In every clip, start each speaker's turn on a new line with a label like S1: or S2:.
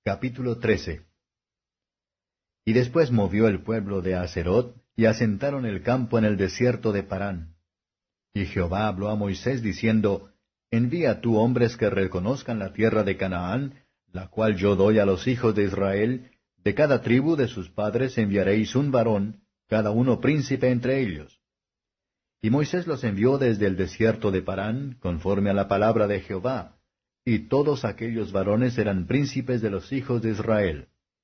S1: Capítulo 13. Y después movió el pueblo de Haserot, y asentaron el campo en el desierto de Parán. Y Jehová habló a Moisés diciendo, Envía tú hombres que reconozcan la tierra de Canaán, la cual yo doy a los hijos de Israel, de cada tribu de sus padres enviaréis un varón, cada uno príncipe entre ellos. Y Moisés los envió desde el desierto de Parán, conforme a la palabra de Jehová, y todos aquellos varones eran príncipes de los hijos de Israel.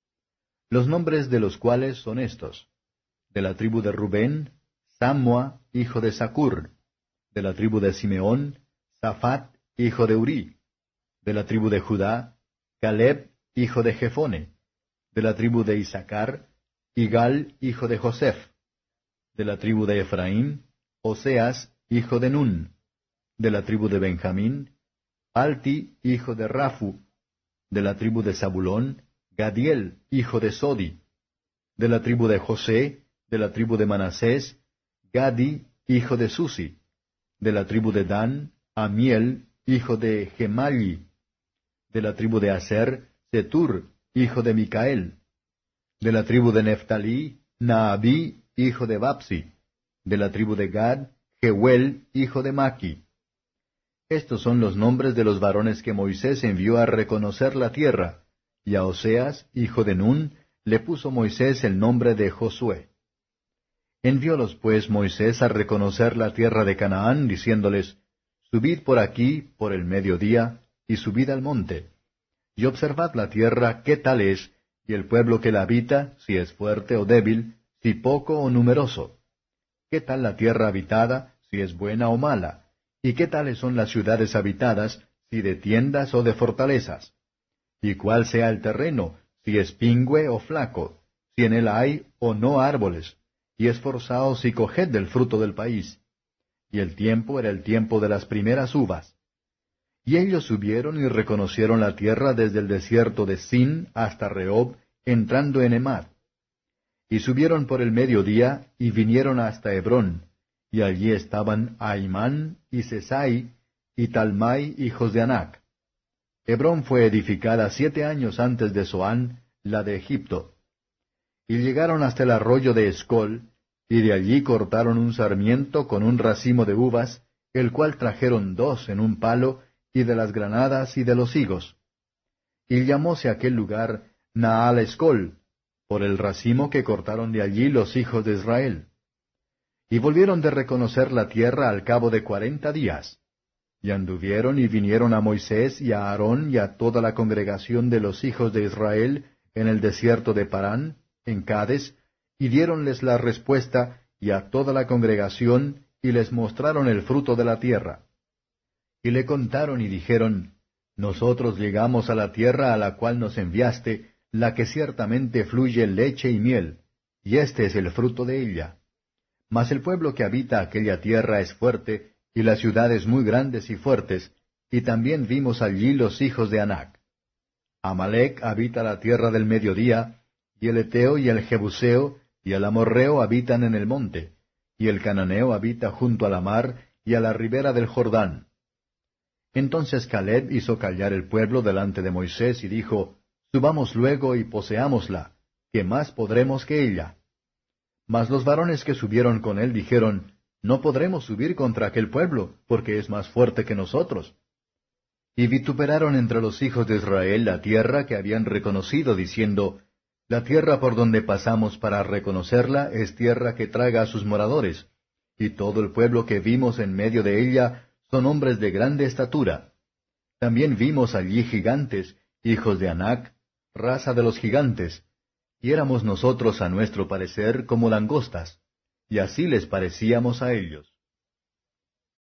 S1: Los nombres de los cuales son estos: de la tribu de Rubén, Sammua, hijo de Zacur; de la tribu de Simeón, Saphat, hijo de Uri; de la tribu de Judá, Caleb, hijo de Jefone; de la tribu de Isaacar, Igal, hijo de Joseph; de la tribu de Efraín, Oseas, hijo de Nun; de la tribu de Benjamín, Palti, hijo de Rafu; de la tribu de Zabulón, Gadiel, hijo de Sodi; de la tribu de José, de la tribu de Manasés, Gadi, hijo de Susi; de la tribu de Dan, Amiel, hijo de Gemalli; de la tribu de Aser, Setur, hijo de Micael; de la tribu de Neftalí, Naabí, hijo de Bapsi; de la tribu de Gad, Jehuel, hijo de Maki. Estos son los nombres de los varones que Moisés envió a reconocer la tierra, y a Oseas, hijo de Nun, le puso Moisés el nombre de Josué. Enviólos pues Moisés a reconocer la tierra de Canaán, diciéndoles, Subid por aquí, por el mediodía, y subid al monte, y observad la tierra qué tal es, y el pueblo que la habita, si es fuerte o débil, si poco o numeroso. ¿Qué tal la tierra habitada, si es buena o mala? ¿Y qué tales son las ciudades habitadas, si de tiendas o de fortalezas? ¿Y cuál sea el terreno, si es pingüe o flaco, si en él hay o no árboles? Y esforzaos y coged del fruto del país. Y el tiempo era el tiempo de las primeras uvas. Y ellos subieron y reconocieron la tierra desde el desierto de Sin hasta Rehob, entrando en Emad. Y subieron por el mediodía, y vinieron hasta Hebrón, y allí estaban Ahimán y Sesai y Talmai, hijos de Anac. Hebrón fue edificada 7 años antes de Zoán, la de Egipto. Y llegaron hasta el arroyo de Escol, y de allí cortaron un sarmiento con un racimo de uvas, el cual trajeron 2 en un palo, y de las granadas y de los higos. Y llamóse aquel lugar Naal Escol, por el racimo que cortaron de allí los hijos de Israel. Y volvieron de reconocer la tierra al cabo de 40 días. Y anduvieron y vinieron a Moisés y a Aarón y a toda la congregación de los hijos de Israel en el desierto de Parán, en Cades, y diéronles la respuesta, y a toda la congregación, y les mostraron el fruto de la tierra. Y le contaron y dijeron, Nosotros llegamos a la tierra a la cual nos enviaste, la que ciertamente fluye leche y miel, y este es el fruto de ella. Mas el pueblo que habita aquella tierra es fuerte, y las ciudades muy grandes y fuertes, y también vimos allí los hijos de Anac. Amalec habita la tierra del mediodía, y el Eteo y el Jebuseo y el Amorreo habitan en el monte, y el Cananeo habita junto a la mar y a la ribera del Jordán. Entonces Caleb hizo callar el pueblo delante de Moisés y dijo, Subamos luego y poseámosla, que más podremos que ella. Mas los varones que subieron con él dijeron, No podremos subir contra aquel pueblo, porque es más fuerte que nosotros. Y vituperaron entre los hijos de Israel la tierra que habían reconocido, diciendo, La tierra por donde pasamos para reconocerla es tierra que traga a sus moradores, y todo el pueblo que vimos en medio de ella son hombres de grande estatura. También vimos allí gigantes, hijos de Anac, raza de los gigantes, y éramos nosotros a nuestro parecer como langostas, y así les parecíamos a ellos.